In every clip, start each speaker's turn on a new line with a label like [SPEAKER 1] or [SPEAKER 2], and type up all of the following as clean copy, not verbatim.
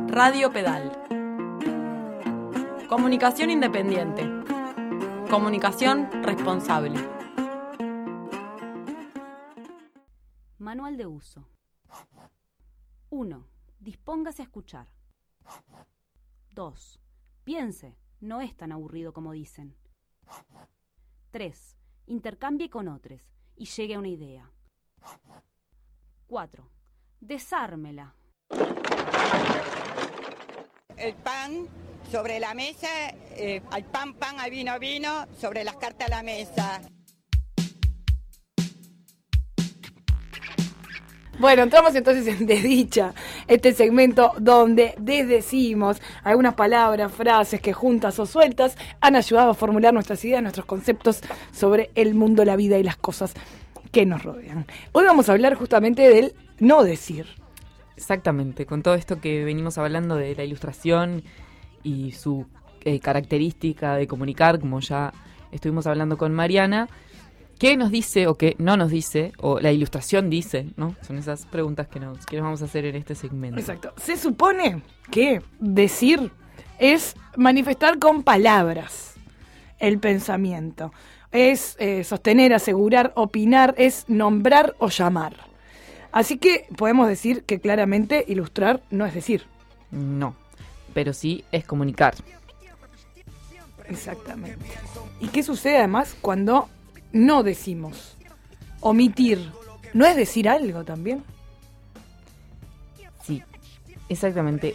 [SPEAKER 1] Radio Pedal. Comunicación independiente. Comunicación responsable.
[SPEAKER 2] Manual de uso. 1. Dispóngase a escuchar. 2. Piense, no es tan aburrido como dicen. 3. Intercambie con otros y llegue a una idea. 4. Desármela.
[SPEAKER 3] El pan sobre la mesa, al pan, al vino, vino, sobre las cartas a la mesa.
[SPEAKER 4] Bueno, entramos entonces en Desdicha, este segmento donde desdecimos algunas palabras, frases que juntas o sueltas han ayudado a formular nuestras ideas, nuestros conceptos sobre el mundo, la vida y las cosas que nos rodean. Hoy vamos a hablar justamente del no decir.
[SPEAKER 5] Exactamente, con todo esto que venimos hablando de la ilustración y su característica de comunicar, como ya estuvimos hablando con Mariana, ¿qué nos dice o qué no nos dice, o la ilustración dice, ¿no? Son esas preguntas que nos vamos a hacer en este segmento.
[SPEAKER 4] Exacto. Se supone que decir es manifestar con palabras el pensamiento. Es sostener, asegurar, opinar, es nombrar o llamar. Así que podemos decir que claramente ilustrar no es decir.
[SPEAKER 5] No, pero sí es comunicar.
[SPEAKER 4] Exactamente. ¿Y qué sucede además cuando no decimos? Omitir, ¿no es decir algo también?
[SPEAKER 5] Sí, exactamente.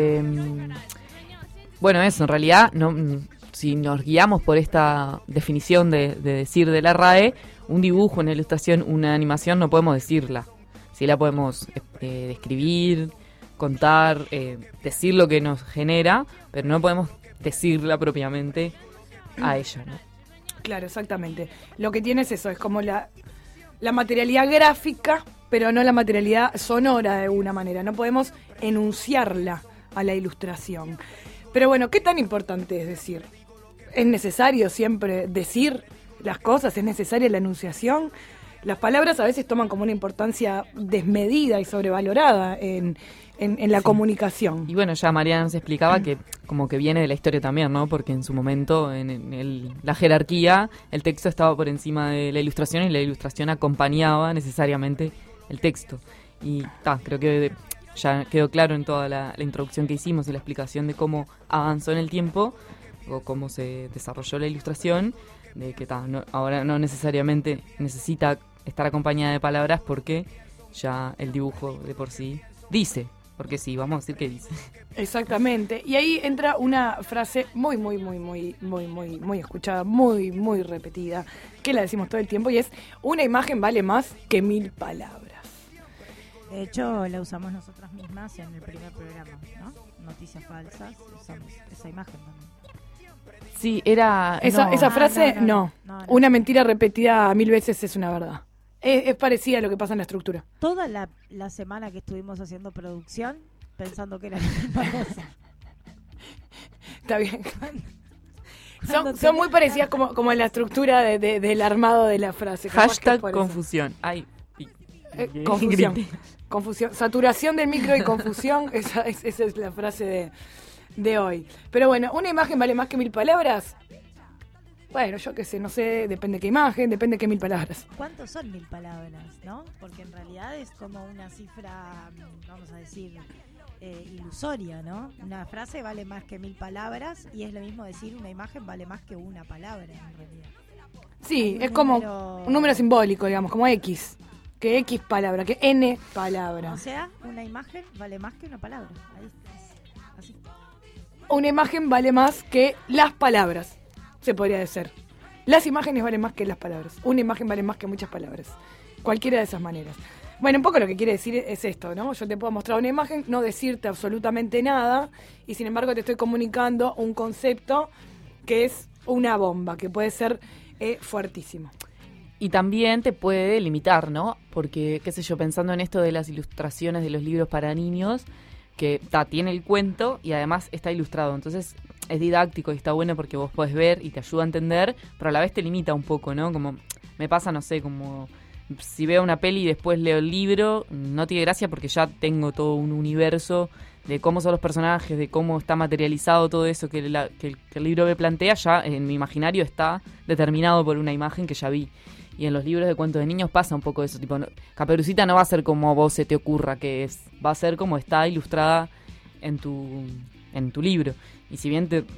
[SPEAKER 5] Bueno, eso, en realidad, no, si nos guiamos por esta definición de decir de la RAE, un dibujo, una ilustración, una animación, no podemos decirla. Sí la podemos describir, contar, decir lo que nos genera, pero no podemos decirla propiamente a ella, ¿no?
[SPEAKER 4] Claro, exactamente. Lo que tiene es eso, es como la materialidad gráfica, pero no la materialidad sonora de alguna manera. No podemos enunciarla a la ilustración. Pero bueno, ¿qué tan importante es decir? ¿Es necesario siempre decir las cosas? ¿Es necesaria la enunciación? Las palabras a veces toman como una importancia desmedida y sobrevalorada en la comunicación.
[SPEAKER 5] Y bueno, ya Mariana nos explicaba que como que viene de la historia también, ¿no? Porque en su momento, en la jerarquía, el texto estaba por encima de la ilustración y la ilustración acompañaba necesariamente el texto. Y creo que ya quedó claro en toda la introducción que hicimos y la explicación de cómo avanzó en el tiempo o cómo se desarrolló la ilustración, de que ahora no necesariamente necesita estar acompañada de palabras porque ya el dibujo de por sí dice, porque sí, vamos a decir que dice.
[SPEAKER 4] Exactamente, y ahí entra una frase muy escuchada, muy repetida, que la decimos todo el tiempo, y es: una imagen vale más que 1000 palabras.
[SPEAKER 6] De hecho, la usamos nosotras mismas en el primer programa, ¿no? Noticias falsas, usamos esa imagen también.
[SPEAKER 5] Sí, era...
[SPEAKER 4] Esa frase, no. Una mentira repetida 1000 veces es una verdad. Es parecida a lo que pasa en la estructura.
[SPEAKER 6] Toda la semana que estuvimos haciendo producción, pensando que era la misma cosa.
[SPEAKER 4] Está bien. Son muy parecidas como en la estructura del armado de la frase.
[SPEAKER 5] Hashtag confusión. Ay,
[SPEAKER 4] confusión. Saturación del micro y confusión. Esa es la frase de hoy. Pero bueno, una imagen vale más que 1000 palabras. Bueno, yo qué sé, no sé, depende qué imagen, depende qué 1000 palabras.
[SPEAKER 6] ¿Cuántos son 1000 palabras, no? Porque en realidad es como una cifra, vamos a decir, ilusoria, ¿no? Una frase vale más que 1000 palabras y es lo mismo decir una imagen vale más que una palabra, en realidad.
[SPEAKER 4] Sí, es como un número simbólico, digamos, como X. Que X palabra, que N palabra.
[SPEAKER 6] O sea, una imagen vale más que una palabra. Ahí está. Así.
[SPEAKER 4] Una imagen vale más que las palabras, se podría decir. Las imágenes valen más que las palabras. Una imagen vale más que muchas palabras. Cualquiera de esas maneras. Bueno, un poco lo que quiere decir es esto, ¿no? Yo te puedo mostrar una imagen, no decirte absolutamente nada, y sin embargo te estoy comunicando un concepto que es una bomba, que puede ser fuertísimo.
[SPEAKER 5] Y también te puede limitar, ¿no? Porque, qué sé yo, pensando en esto de las ilustraciones de los libros para niños, que tiene el cuento y además está ilustrado. Entonces es didáctico y está bueno porque vos podés ver y te ayuda a entender, pero a la vez te limita un poco, ¿no? Como me pasa, no sé, como si veo una peli y después leo el libro, no tiene gracia porque ya tengo todo un universo de cómo son los personajes, de cómo está materializado todo eso que el libro me plantea, ya en mi imaginario está determinado por una imagen que ya vi. Y en los libros de cuentos de niños pasa un poco eso, tipo, Caperucita no va a ser como a vos se te ocurra que es, va a ser como está ilustrada en tu libro. Y si bien te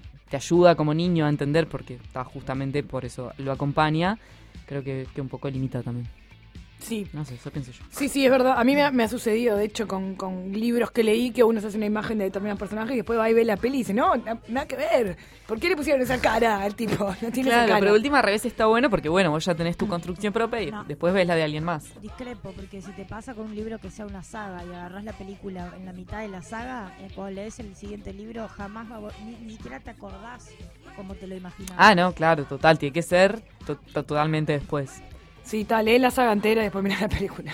[SPEAKER 5] ayuda como niño a entender, porque justamente por eso lo acompaña, creo que un poco limita también.
[SPEAKER 4] Sí.
[SPEAKER 5] No sé, eso pienso yo.
[SPEAKER 4] Sí, es verdad. A mí me ha sucedido, de hecho, con libros que leí, que uno se hace una imagen de determinados personajes y después va y ve la peli y dice, no, nada que ver. ¿Por qué le pusieron esa cara al tipo? No tiene esa cara.
[SPEAKER 5] Pero de última revés está bueno porque, bueno, vos ya tenés tu construcción propia y después ves la de alguien más.
[SPEAKER 6] Discrepo, porque si te pasa con un libro que sea una saga y agarrás la película en la mitad de la saga, cuando lees el siguiente libro jamás ni siquiera te acordás como te lo imaginabas.
[SPEAKER 5] Ah, no, claro, total, tiene que ser totalmente después.
[SPEAKER 4] Sí, lee la saga entera y después mirá la película.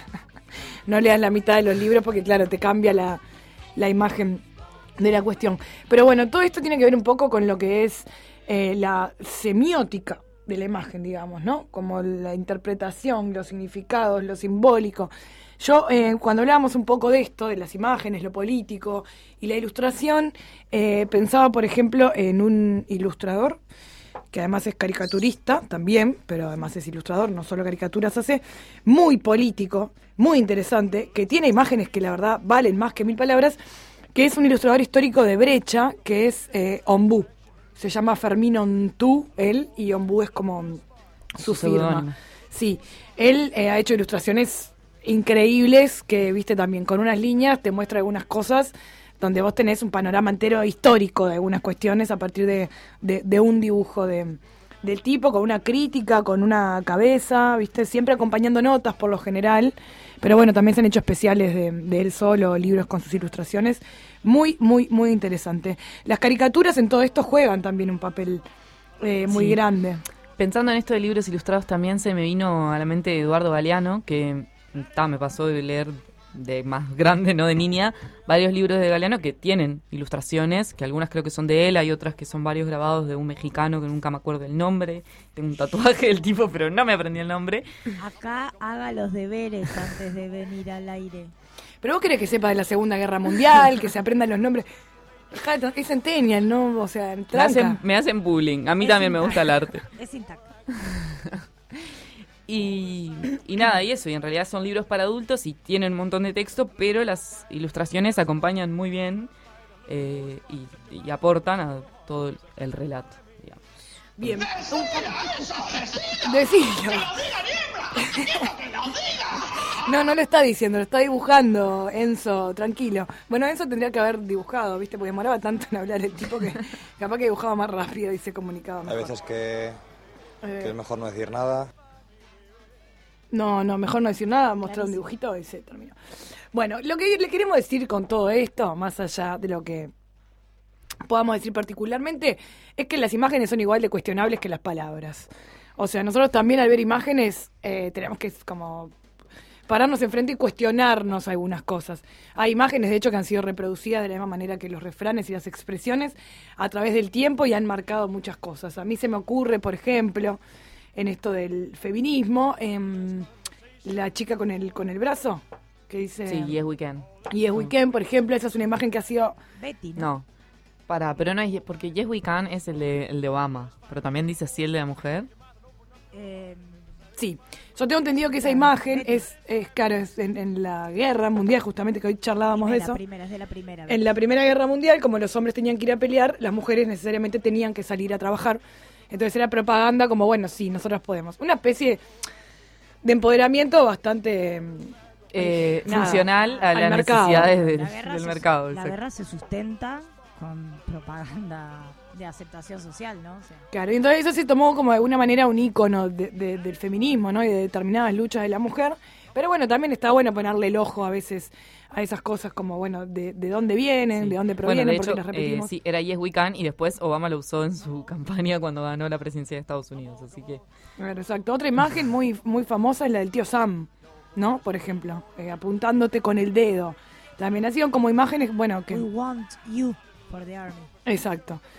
[SPEAKER 4] No leas la mitad de los libros porque, claro, te cambia la imagen de la cuestión. Pero bueno, todo esto tiene que ver un poco con lo que es la semiótica de la imagen, digamos, ¿no? Como la interpretación, los significados, lo simbólico. Yo, cuando hablábamos un poco de esto, de las imágenes, lo político y la ilustración, pensaba, por ejemplo, en un ilustrador que además es caricaturista también, pero además es ilustrador, no solo caricaturas hace, muy político, muy interesante, que tiene imágenes que la verdad valen más que 1000 palabras, que es un ilustrador histórico de Brecha, que es Ombú. Se llama Fermín Ontú, él, y Ombú es como su firma. Sí, él ha hecho ilustraciones increíbles que, viste, también con unas líneas te muestra algunas cosas donde vos tenés un panorama entero histórico de algunas cuestiones a partir de un dibujo del tipo, con una crítica, con una cabeza, ¿viste? Siempre acompañando notas por lo general, pero bueno, también se han hecho especiales de él solo, libros con sus ilustraciones, muy, muy, muy interesante. Las caricaturas en todo esto juegan también un papel muy grande.
[SPEAKER 5] Pensando en esto de libros ilustrados también se me vino a la mente Eduardo Galeano, que me pasó de leer de más grande, no de niña, varios libros de Galeano que tienen ilustraciones, que algunas creo que son de él, hay otras que son varios grabados de un mexicano que nunca me acuerdo el nombre, tengo un tatuaje del tipo pero no me aprendí el nombre.
[SPEAKER 6] Acá haga los deberes antes de venir al aire.
[SPEAKER 4] Pero vos querés que sepa de la Segunda Guerra Mundial, que se aprendan los nombres. Es centennial, ¿no? O sea,
[SPEAKER 5] me hacen bullying, a mí también me gusta el arte.
[SPEAKER 6] Es intacto.
[SPEAKER 5] Y nada, y eso, y en realidad son libros para adultos y tienen un montón de texto, pero las ilustraciones acompañan muy bien y aportan a todo el relato, digamos.
[SPEAKER 4] Bien. Decilo. No lo está diciendo, lo está dibujando Enzo, tranquilo. Bueno, Enzo tendría que haber dibujado, ¿viste? Porque demoraba tanto en hablar el tipo que capaz que dibujaba más rápido y se comunicaba mejor.
[SPEAKER 7] Hay veces que es mejor no decir nada.
[SPEAKER 4] No, mejor no decir nada, mostrar un dibujito y se terminó. Bueno, lo que le queremos decir con todo esto, más allá de lo que podamos decir particularmente, es que las imágenes son igual de cuestionables que las palabras. O sea, nosotros también al ver imágenes tenemos que como pararnos enfrente y cuestionarnos algunas cosas. Hay imágenes, de hecho, que han sido reproducidas de la misma manera que los refranes y las expresiones a través del tiempo y han marcado muchas cosas. A mí se me ocurre, por ejemplo, en esto del feminismo, la chica con el brazo, que dice...
[SPEAKER 5] Sí, Yes We Can.
[SPEAKER 4] Yes We Can, por ejemplo, esa es una imagen que ha sido...
[SPEAKER 6] Betty,
[SPEAKER 5] No, pero no es... Porque Yes We Can es el de Obama, pero también dice así el de la mujer.
[SPEAKER 4] Sí, yo tengo entendido que esa imagen es claro, es en la guerra mundial, justamente, que hoy charlábamos de eso.
[SPEAKER 6] Es de la primera.
[SPEAKER 4] En la Primera Guerra Mundial, como los hombres tenían que ir a pelear, las mujeres necesariamente tenían que salir a trabajar. Entonces era propaganda como, bueno, sí, nosotras podemos. Una especie de empoderamiento bastante
[SPEAKER 5] funcional a las necesidades del mercado.
[SPEAKER 6] La guerra se sustenta con propaganda de aceptación social, ¿no? O sea.
[SPEAKER 4] Claro, y entonces eso se tomó como de alguna manera un ícono del feminismo, ¿no? Y de determinadas luchas de la mujer. Pero bueno, también está bueno ponerle el ojo a veces a esas cosas como, bueno, de dónde vienen, de dónde provienen,
[SPEAKER 5] bueno, de
[SPEAKER 4] porque
[SPEAKER 5] hecho,
[SPEAKER 4] las repetimos.
[SPEAKER 5] Sí, era Yes We Can y después Obama lo usó en su campaña cuando ganó la presidencia de Estados Unidos, así que...
[SPEAKER 4] Claro, exacto. Otra imagen muy, muy famosa es la del tío Sam, ¿no? Por ejemplo, apuntándote con el dedo. También ha sido como imágenes, bueno, que...
[SPEAKER 6] We want you for the army.
[SPEAKER 4] Exacto.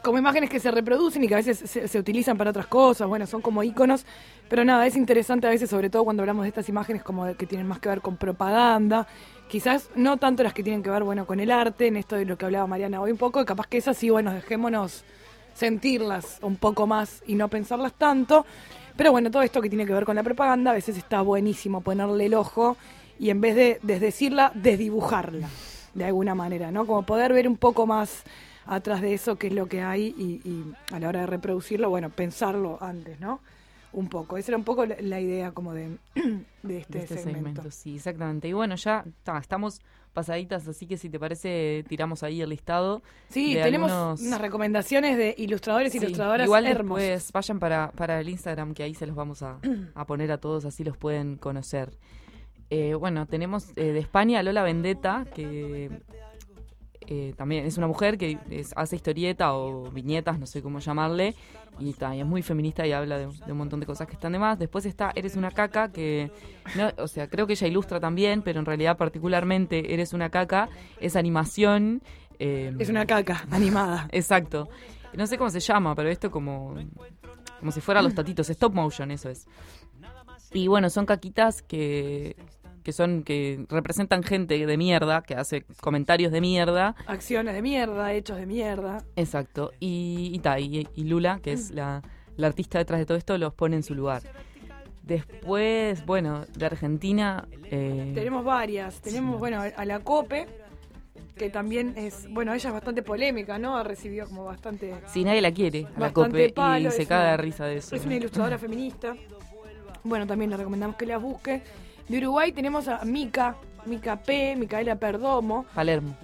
[SPEAKER 4] como imágenes que se reproducen y que a veces se utilizan para otras cosas, bueno, son como íconos, pero nada, es interesante a veces, sobre todo cuando hablamos de estas imágenes como que tienen más que ver con propaganda, quizás no tanto las que tienen que ver, bueno, con el arte, en esto de lo que hablaba Mariana hoy un poco, capaz que esas sí, bueno, dejémonos sentirlas un poco más y no pensarlas tanto, pero bueno, todo esto que tiene que ver con la propaganda, a veces está buenísimo ponerle el ojo y en vez de desdecirla, desdibujarla, de alguna manera, ¿no? Como poder ver un poco más atrás de eso qué es lo que hay y a la hora de reproducirlo, bueno, pensarlo antes, ¿no? Un poco. Esa era un poco la idea como de este segmento.
[SPEAKER 5] Sí, exactamente. Y bueno, ya estamos pasaditas, así que si te parece, tiramos ahí el listado.
[SPEAKER 4] Sí, tenemos unas recomendaciones de ilustradores y ilustradoras
[SPEAKER 5] igual
[SPEAKER 4] hermosos.
[SPEAKER 5] Después vayan para el Instagram, que ahí se los vamos a poner a todos, así los pueden conocer. Bueno, tenemos de España a Lola Vendetta, que también es una mujer que hace historieta o viñetas, no sé cómo llamarle, y es muy feminista y habla de un montón de cosas que están de más. Después está Eres una caca, que no, o sea, creo que ella ilustra también, pero en realidad particularmente Eres una caca es animación.
[SPEAKER 4] Es una caca animada.
[SPEAKER 5] Exacto. No sé cómo se llama, pero esto como si fueran los tatitos, stop motion, eso es. Y bueno, son caquitas que representan gente de mierda, que hace comentarios de mierda.
[SPEAKER 4] Acciones de mierda, hechos de mierda.
[SPEAKER 5] Exacto. Y Lula, que es la artista detrás de todo esto, los pone en su lugar. Después, bueno, de Argentina...
[SPEAKER 4] tenemos varias. Tenemos, bueno, a la Cope, que también es... Bueno, ella es bastante polémica, ¿no? Ha recibido como bastante...
[SPEAKER 5] Sí, nadie la quiere, a la Cope, palo, y se caga de risa de eso.
[SPEAKER 4] Es una ilustradora feminista. Bueno, también le recomendamos que la busque. De Uruguay tenemos a Mica P, Micaela Perdomo.
[SPEAKER 5] Palermo,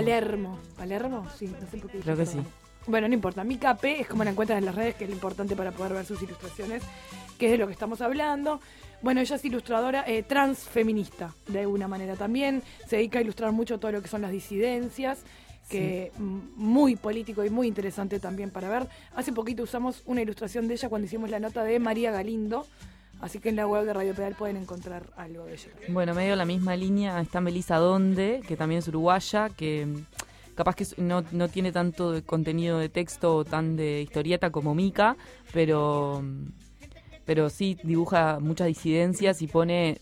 [SPEAKER 4] sí, no sé por qué.
[SPEAKER 5] Creo que sí.
[SPEAKER 4] Bueno, no importa. Mica P es como la encuentran en las redes, que es lo importante para poder ver sus ilustraciones, que es de lo que estamos hablando. Bueno, ella es ilustradora transfeminista, de alguna manera también. Se dedica a ilustrar mucho todo lo que son las disidencias, que muy político y muy interesante también para ver. Hace poquito usamos una ilustración de ella cuando hicimos la nota de María Galindo. Así que en la web de Radio Pedal pueden encontrar algo de ella.
[SPEAKER 5] Bueno, medio la misma línea está Melissa Donde, que también es uruguaya, que capaz que no tiene tanto de contenido de texto o tan de historieta como Mica, pero sí dibuja muchas disidencias y pone...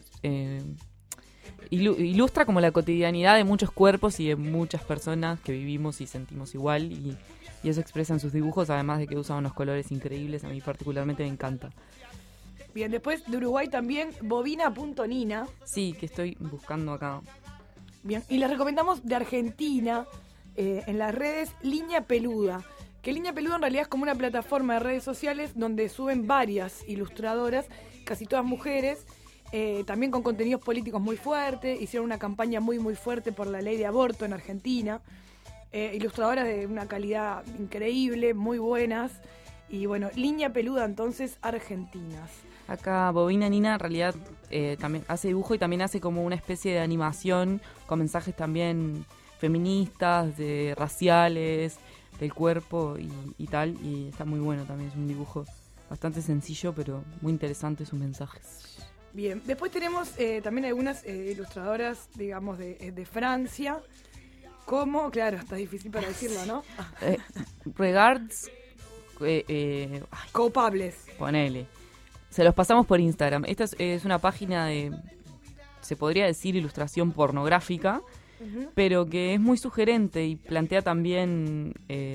[SPEAKER 5] ilustra como la cotidianidad de muchos cuerpos y de muchas personas que vivimos y sentimos igual, y eso expresa en sus dibujos, además de que usa unos colores increíbles. A mí particularmente me encanta.
[SPEAKER 4] Bien, después de Uruguay también, Bobina.Nina.
[SPEAKER 5] Sí, que estoy buscando acá.
[SPEAKER 4] Bien, y les recomendamos de Argentina, en las redes, Línea Peluda. Que Línea Peluda en realidad es como una plataforma de redes sociales donde suben varias ilustradoras, casi todas mujeres, también con contenidos políticos muy fuertes. Hicieron una campaña muy muy fuerte por la ley de aborto en Argentina. Ilustradoras de una calidad increíble, muy buenas. Y bueno, Línea Peluda entonces, argentinas.
[SPEAKER 5] Acá Bobina Nina en realidad también hace dibujo y también hace como una especie de animación con mensajes también feministas, raciales, del cuerpo y tal. Y está muy bueno también, es un dibujo bastante sencillo pero muy interesante sus mensajes.
[SPEAKER 4] Bien, después tenemos también algunas ilustradoras, digamos, de Francia, como, claro, está difícil para decirlo, ¿no?
[SPEAKER 5] Regards...
[SPEAKER 4] Culpables.
[SPEAKER 5] Ponele. Se los pasamos por Instagram. Esta es una página de, se podría decir, ilustración pornográfica, pero que es muy sugerente y plantea también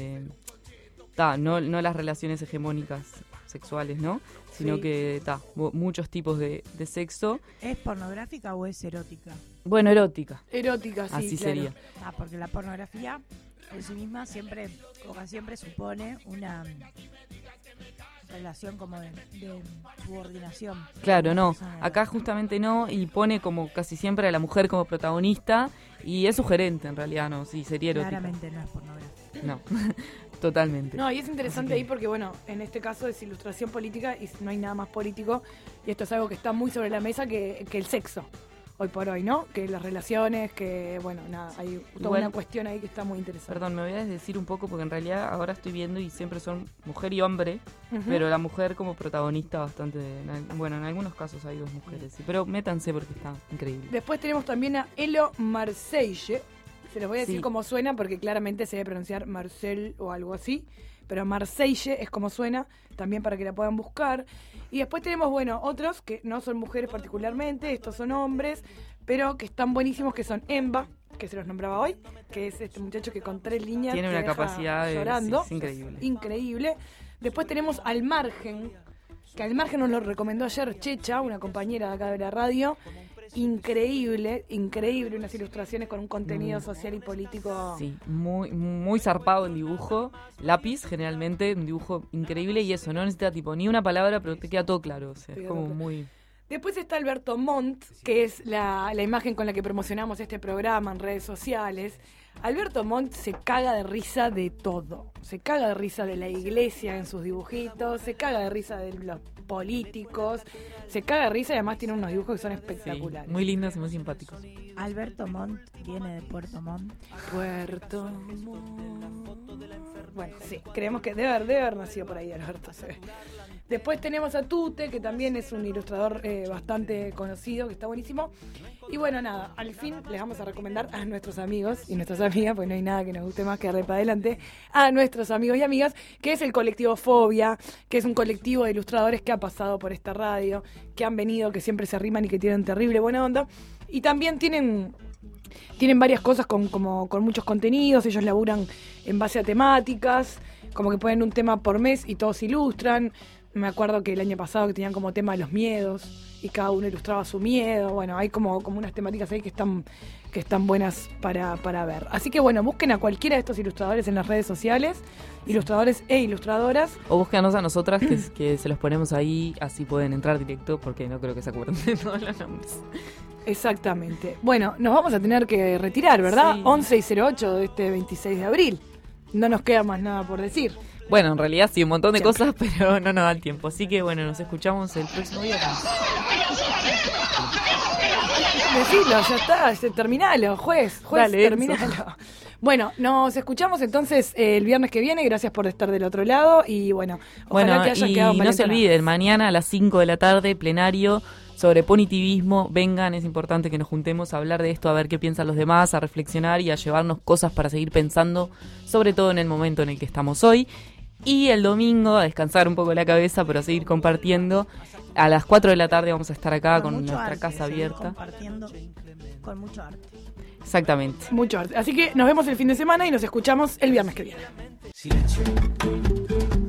[SPEAKER 5] no las relaciones hegemónicas sexuales, ¿no? Sino que muchos tipos de sexo.
[SPEAKER 6] ¿Es pornográfica o es erótica?
[SPEAKER 5] Bueno, erótica.
[SPEAKER 4] Erótica, sí,
[SPEAKER 5] así
[SPEAKER 4] claro.
[SPEAKER 5] sería.
[SPEAKER 6] Porque la pornografía en sí misma siempre supone una relación como de subordinación.
[SPEAKER 5] Claro, no. Acá justamente no, y pone como casi siempre a la mujer como protagonista, y es sugerente en realidad, no, sí, sería erótica.
[SPEAKER 6] Claramente no es pornográfica.
[SPEAKER 5] No, totalmente.
[SPEAKER 4] No, y es interesante ahí porque, bueno, en este caso es ilustración política y no hay nada más político, y esto es algo que está muy sobre la mesa que el sexo. Hoy por hoy, ¿no? Que las relaciones, que, bueno, nada, hay toda una cuestión ahí que está muy interesante.
[SPEAKER 5] Perdón, me voy a desdecir un poco porque en realidad ahora estoy viendo y siempre son mujer y hombre, pero la mujer como protagonista bastante, bueno, en algunos casos hay dos mujeres, sí, pero métanse porque está increíble.
[SPEAKER 4] Después tenemos también a Elo Marseille, se los voy a decir cómo suena porque claramente se debe pronunciar Marcel o algo así, pero Marseille es como suena, también para que la puedan buscar. Y después tenemos, bueno, otros que no son mujeres particularmente, estos son hombres, pero que están buenísimos, que son Emba, que se los nombraba hoy, que es este muchacho que con 3 líneas
[SPEAKER 5] tiene una capacidad
[SPEAKER 4] llorando.
[SPEAKER 5] Sí, es increíble.
[SPEAKER 4] Increíble. Después tenemos Al Margen, que Al Margen nos lo recomendó ayer Checha, una compañera de acá de la radio. Increíble, unas ilustraciones con un contenido social y político.
[SPEAKER 5] Sí, muy, muy zarpado el dibujo. Lápiz, generalmente, un dibujo increíble y eso, no necesita tipo ni una palabra, pero te queda todo claro. O sea, es como muy...
[SPEAKER 4] Después está Alberto Montt, que es la imagen con la que promocionamos este programa en redes sociales. Alberto Montt se caga de risa de todo. Se caga de risa de la iglesia en sus dibujitos, se caga de risa de los políticos, se caga de risa y además tiene unos dibujos que son espectaculares.
[SPEAKER 5] Sí, muy lindos y muy simpáticos.
[SPEAKER 6] Alberto Montt viene de Puerto Montt.
[SPEAKER 4] Puerto Montt. Bueno, sí, creemos que debe haber nacido por ahí Alberto. Sí. Después tenemos a Tute, que también es un ilustrador bastante conocido, que está buenísimo. Y bueno, nada, al fin les vamos a recomendar a nuestros amigos y nuestras amigas, porque no hay nada que nos guste más que darle para adelante, a nuestros amigos y amigas, que es el colectivo Fobia, que es un colectivo de ilustradores que ha pasado por esta radio, que han venido, que siempre se arriman y que tienen terrible buena onda. Y también tienen varias cosas con muchos contenidos, ellos laburan en base a temáticas, como que ponen un tema por mes y todos ilustran. Me acuerdo que el año pasado que tenían como tema los miedos y cada uno ilustraba su miedo. Bueno, hay como unas temáticas ahí que están buenas para ver. Así que bueno, busquen a cualquiera de estos ilustradores en las redes sociales, ilustradores e ilustradoras.
[SPEAKER 5] O búsquenos a nosotras que se los ponemos ahí, así pueden entrar directo, porque no creo que se acuerden de todos los nombres.
[SPEAKER 4] Exactamente. Bueno, nos vamos a tener que retirar, ¿verdad? Sí. 11:08 de este 26 de abril. No nos queda más nada por decir.
[SPEAKER 5] Bueno, en realidad sí, un montón de cosas, pero no nos da el tiempo. Así que bueno, nos escuchamos el próximo viernes.
[SPEAKER 4] Decilo, ya está, terminalo, juez, dale, terminalo. Bueno, nos escuchamos entonces el viernes que viene. Gracias por estar del otro lado y bueno, ojalá que hayan quedado.
[SPEAKER 5] Y no se olviden, mañana a las 5 de la tarde, plenario sobre punitivismo. Vengan, es importante que nos juntemos a hablar de esto, a ver qué piensan los demás, a reflexionar y a llevarnos cosas para seguir pensando, sobre todo en el momento en el que estamos hoy. Y el domingo a descansar un poco la cabeza, pero a seguir compartiendo. A las 4 de la tarde vamos a estar acá con nuestra arte, casa abierta.
[SPEAKER 6] Compartiendo con mucho arte.
[SPEAKER 5] Exactamente.
[SPEAKER 4] Mucho arte. Así que nos vemos el fin de semana y nos escuchamos el viernes que viene.
[SPEAKER 8] Silencio.